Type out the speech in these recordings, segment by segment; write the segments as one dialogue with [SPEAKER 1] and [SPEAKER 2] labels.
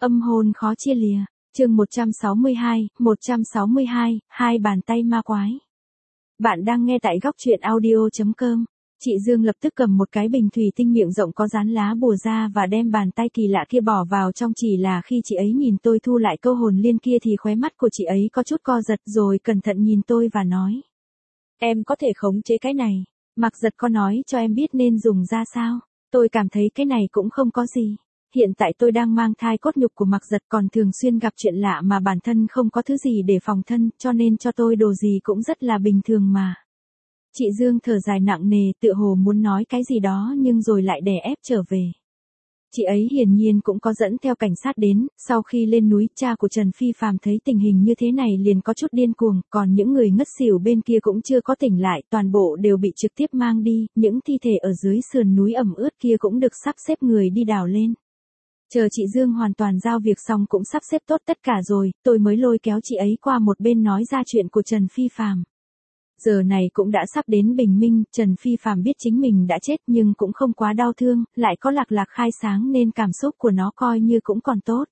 [SPEAKER 1] Âm hồn khó chia lìa. Chương 162, hai bàn tay ma quái. Bạn đang nghe tại góc truyện audio.com. Chị Dương lập tức cầm một cái bình thủy tinh miệng rộng có dán lá bùa ra và đem bàn tay kỳ lạ kia bỏ vào trong, chỉ là khi chị ấy nhìn tôi thu lại câu hồn liên kia thì khóe mắt của chị ấy có chút co giật rồi cẩn thận nhìn tôi và nói. Em có thể khống chế cái này. Mặc Giật có nói cho em biết nên dùng ra sao. Tôi cảm thấy cái này cũng không có gì. Hiện tại tôi đang mang thai cốt nhục của Mặc Giật, còn thường xuyên gặp chuyện lạ mà bản thân không có thứ gì để phòng thân, cho nên cho tôi đồ gì cũng rất là bình thường mà. Chị Dương thở dài nặng nề, tựa hồ muốn nói cái gì đó nhưng rồi lại đè ép trở về. Chị ấy hiển nhiên cũng có dẫn theo cảnh sát đến, sau khi lên núi, cha của Trần Phi Phàm thấy tình hình như thế này liền có chút điên cuồng, còn những người ngất xỉu bên kia cũng chưa có tỉnh lại, toàn bộ đều bị trực tiếp mang đi, những thi thể ở dưới sườn núi ẩm ướt kia cũng được sắp xếp người đi đào lên. Chờ chị Dương hoàn toàn giao việc xong cũng sắp xếp tốt tất cả rồi, tôi mới lôi kéo chị ấy qua một bên nói ra chuyện của Trần Phi Phàm. Giờ này cũng đã sắp đến bình minh, Trần Phi Phàm biết chính mình đã chết nhưng cũng không quá đau thương, lại có Lạc Lạc khai sáng nên cảm xúc của nó coi như cũng còn tốt.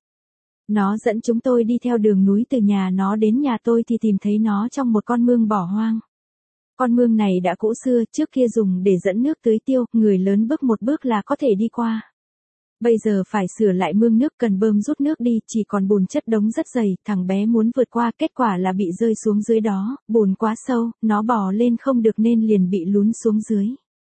[SPEAKER 1] Nó dẫn chúng tôi đi theo đường núi từ nhà nó đến nhà tôi thì tìm thấy nó trong một con mương bỏ hoang. Con mương này đã cũ xưa, trước kia dùng để dẫn nước tưới tiêu, người lớn bước một bước là có thể đi qua. Bây giờ phải sửa lại mương nước, cần bơm rút nước đi, chỉ còn bùn chất đống rất dày, thằng bé muốn vượt qua, kết quả là bị rơi xuống dưới đó, bùn quá sâu, nó bò lên không được nên liền bị lún xuống dưới.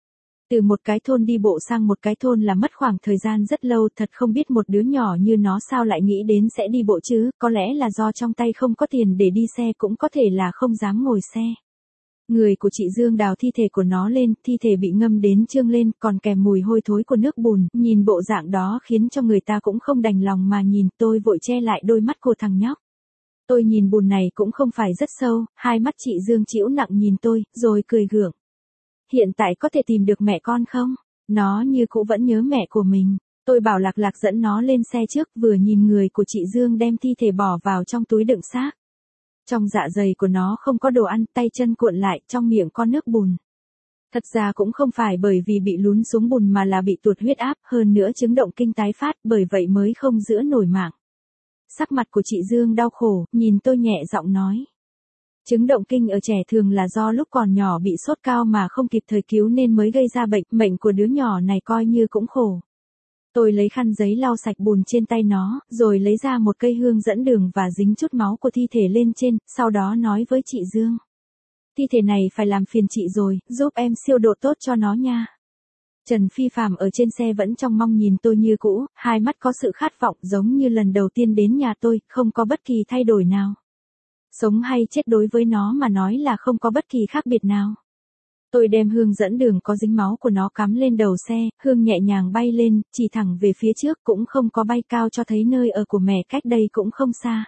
[SPEAKER 1] Từ một cái thôn đi bộ sang một cái thôn là mất khoảng thời gian rất lâu, thật không biết một đứa nhỏ như nó sao lại nghĩ đến sẽ đi bộ chứ, có lẽ là do trong tay không có tiền để đi xe, cũng có thể là không dám ngồi xe. Người của chị Dương đào thi thể của nó lên, thi thể bị ngâm đến trương lên, còn kèm mùi hôi thối của nước bùn, nhìn bộ dạng đó khiến cho người ta cũng không đành lòng mà nhìn, tôi vội che lại đôi mắt của thằng nhóc. Tôi nhìn bùn này cũng không phải rất sâu, hai mắt chị Dương chĩu nặng nhìn tôi, rồi cười gượng. Hiện tại có thể tìm được mẹ con không? Nó như cũ vẫn nhớ mẹ của mình. Tôi bảo Lạc Lạc dẫn nó lên xe trước, vừa nhìn người của chị Dương đem thi thể bỏ vào trong túi đựng xác. Trong dạ dày của nó không có đồ ăn, tay chân cuộn lại, trong miệng có nước bùn. Thật ra cũng không phải bởi vì bị lún xuống bùn mà là bị tụt huyết áp, hơn nữa chứng động kinh tái phát, bởi vậy mới không giữ nổi mạng. Sắc mặt của chị Dương đau khổ, nhìn tôi nhẹ giọng nói. Chứng động kinh ở trẻ thường là do lúc còn nhỏ bị sốt cao mà không kịp thời cứu nên mới gây ra bệnh, mệnh của đứa nhỏ này coi như cũng khổ. Tôi lấy khăn giấy lau sạch bùn trên tay nó, rồi lấy ra một cây hương dẫn đường và dính chút máu của thi thể lên trên, sau đó nói với chị Dương. Thi thể này phải làm phiền chị rồi, giúp em siêu độ tốt cho nó nha. Trần Phi Phàm ở trên xe vẫn trông mong nhìn tôi như cũ, hai mắt có sự khát vọng giống như lần đầu tiên đến nhà tôi, không có bất kỳ thay đổi nào. Sống hay chết đối với nó mà nói là không có bất kỳ khác biệt nào. Tôi đem hương dẫn đường có dính máu của nó cắm lên đầu xe, hương nhẹ nhàng bay lên, chỉ thẳng về phía trước, cũng không có bay cao, cho thấy nơi ở của mẹ cách đây cũng không xa.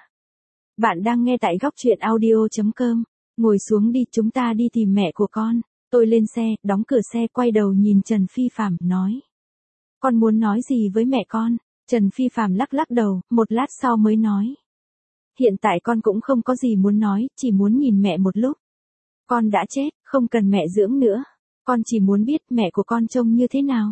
[SPEAKER 1] Bạn đang nghe tại góc truyện audio.com. Ngồi xuống đi, chúng ta đi tìm mẹ của con. Tôi lên xe, đóng cửa xe, quay đầu nhìn Trần Phi Phàm, nói. Con muốn nói gì với mẹ con? Trần Phi Phàm lắc lắc đầu, một lát sau mới nói. Hiện tại con cũng không có gì muốn nói, chỉ muốn nhìn mẹ một lúc. Con đã chết, không cần mẹ dưỡng nữa. Con chỉ muốn biết mẹ của con trông như thế nào.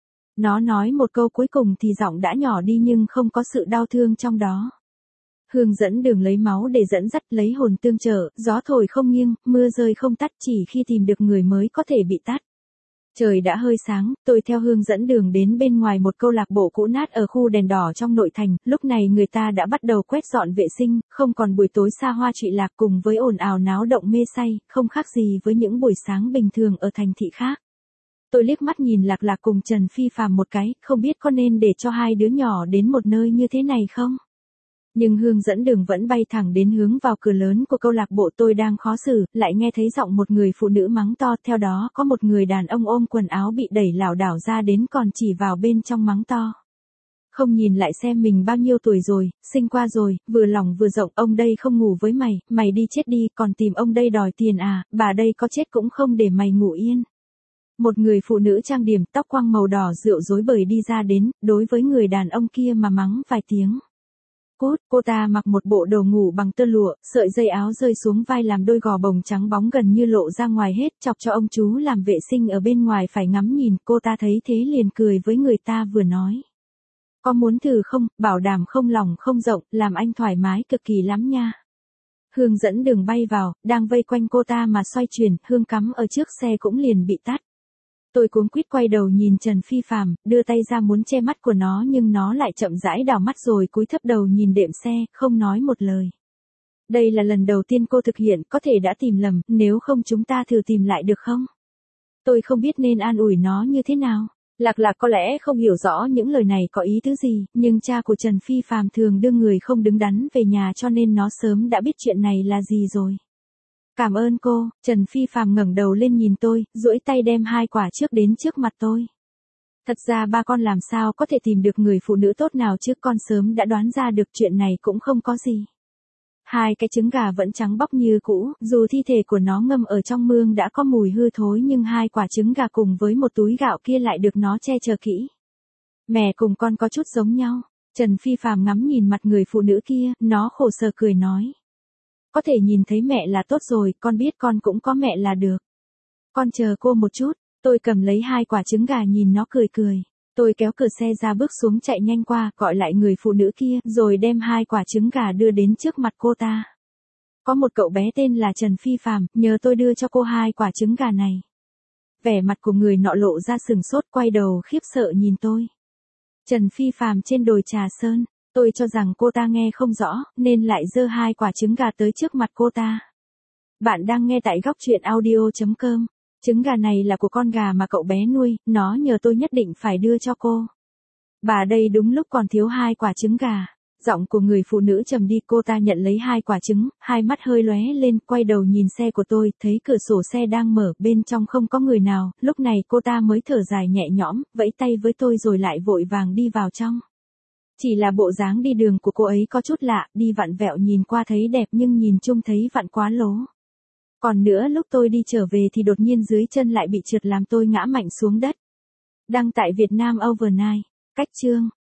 [SPEAKER 1] Nó nói một câu cuối cùng thì giọng đã nhỏ đi nhưng không có sự đau thương trong đó. Hương dẫn đường lấy máu để dẫn dắt, lấy hồn tương trợ, gió thổi không nghiêng, mưa rơi không tắt, chỉ khi tìm được người mới có thể bị tắt. Trời đã hơi sáng, tôi theo hương dẫn đường đến bên ngoài một câu lạc bộ cũ nát ở khu đèn đỏ trong nội thành, lúc này người ta đã bắt đầu quét dọn vệ sinh, không còn buổi tối xa hoa trụy lạc cùng với ồn ào náo động mê say, không khác gì với những buổi sáng bình thường ở thành thị khác. Tôi liếc mắt nhìn Lạc Lạc cùng Trần Phi Phàm một cái, không biết có nên để cho hai đứa nhỏ đến một nơi như thế này không? Nhưng hương dẫn đường vẫn bay thẳng đến hướng vào cửa lớn của câu lạc bộ. Tôi đang khó xử, lại nghe thấy giọng một người phụ nữ mắng to, theo đó có một người đàn ông ôm quần áo bị đẩy lảo đảo ra đến còn chỉ vào bên trong mắng to. Không nhìn lại xem mình bao nhiêu tuổi rồi, sinh qua rồi, vừa lòng vừa rộng, ông đây không ngủ với mày, mày đi chết đi, còn tìm ông đây đòi tiền à, bà đây có chết cũng không để mày ngủ yên. Một người phụ nữ trang điểm, tóc quăng màu đỏ rượu rối bời đi ra đến, đối với người đàn ông kia mà mắng vài tiếng. Cô ta mặc một bộ đồ ngủ bằng tơ lụa, sợi dây áo rơi xuống vai làm đôi gò bồng trắng bóng gần như lộ ra ngoài hết, chọc cho ông chú làm vệ sinh ở bên ngoài phải ngắm nhìn. Cô ta thấy thế liền cười với người ta vừa nói. Có muốn thử không, bảo đảm không lòng không rộng, làm anh thoải mái cực kỳ lắm nha. Hương dẫn đường bay vào, đang vây quanh cô ta mà xoay chuyển, hương cắm ở trước xe cũng liền bị tắt. Tôi cuống quýt quay đầu nhìn Trần Phi Phàm, đưa tay ra muốn che mắt của nó nhưng nó lại chậm rãi đảo mắt rồi cúi thấp đầu nhìn đệm xe, không nói một lời. Đây là lần đầu tiên cô thực hiện, có thể đã tìm lầm, nếu không chúng ta thử tìm lại được không? Tôi không biết nên an ủi nó như thế nào. Lạc Lạc có lẽ không hiểu rõ những lời này có ý tứ gì, nhưng cha của Trần Phi Phàm thường đưa người không đứng đắn về nhà cho nên nó sớm đã biết chuyện này là gì rồi. Cảm ơn cô, Trần Phi Phàm ngẩng đầu lên nhìn tôi, duỗi tay đem 2 quả trước đến trước mặt tôi. Thật ra ba con làm sao có thể tìm được người phụ nữ tốt nào chứ, con sớm đã đoán ra được chuyện này cũng không có gì. 2 cái trứng gà vẫn trắng bóc như cũ, dù thi thể của nó ngâm ở trong mương đã có mùi hư thối nhưng 2 quả trứng gà cùng với một túi gạo kia lại được nó che chở kỹ. Mẹ cùng con có chút giống nhau. Trần Phi Phàm ngắm nhìn mặt người phụ nữ kia, nó khổ sở cười nói. Có thể nhìn thấy mẹ là tốt rồi, con biết con cũng có mẹ là được. Con chờ cô một chút, tôi cầm lấy 2 quả trứng gà nhìn nó cười cười. Tôi kéo cửa xe ra bước xuống chạy nhanh qua, gọi lại người phụ nữ kia, rồi đem 2 quả trứng gà đưa đến trước mặt cô ta. Có một cậu bé tên là Trần Phi Phàm, nhờ tôi đưa cho cô 2 quả trứng gà này. Vẻ mặt của người nọ lộ ra sừng sốt, quay đầu khiếp sợ nhìn tôi. Trần Phi Phàm trên đồi Trà Sơn, tôi cho rằng cô ta nghe không rõ, nên lại giơ 2 quả trứng gà tới trước mặt cô ta. Bạn đang nghe tại góc truyện audio.com. Trứng gà này là của con gà mà cậu bé nuôi, nó nhờ tôi nhất định phải đưa cho cô. Bà đây đúng lúc còn thiếu 2 quả trứng gà. Giọng của người phụ nữ trầm đi, cô ta nhận lấy 2 quả trứng, hai mắt hơi lóe lên, quay đầu nhìn xe của tôi, thấy cửa sổ xe đang mở, bên trong không có người nào, lúc này cô ta mới thở dài nhẹ nhõm, vẫy tay với tôi rồi lại vội vàng đi vào trong. Chỉ là bộ dáng đi đường của cô ấy có chút lạ, đi vặn vẹo nhìn qua thấy đẹp nhưng nhìn chung thấy vặn quá lố. Còn nữa lúc tôi đi trở về thì đột nhiên dưới chân lại bị trượt làm tôi ngã mạnh xuống đất. Đăng tại Vietnam Overnight. Cách chương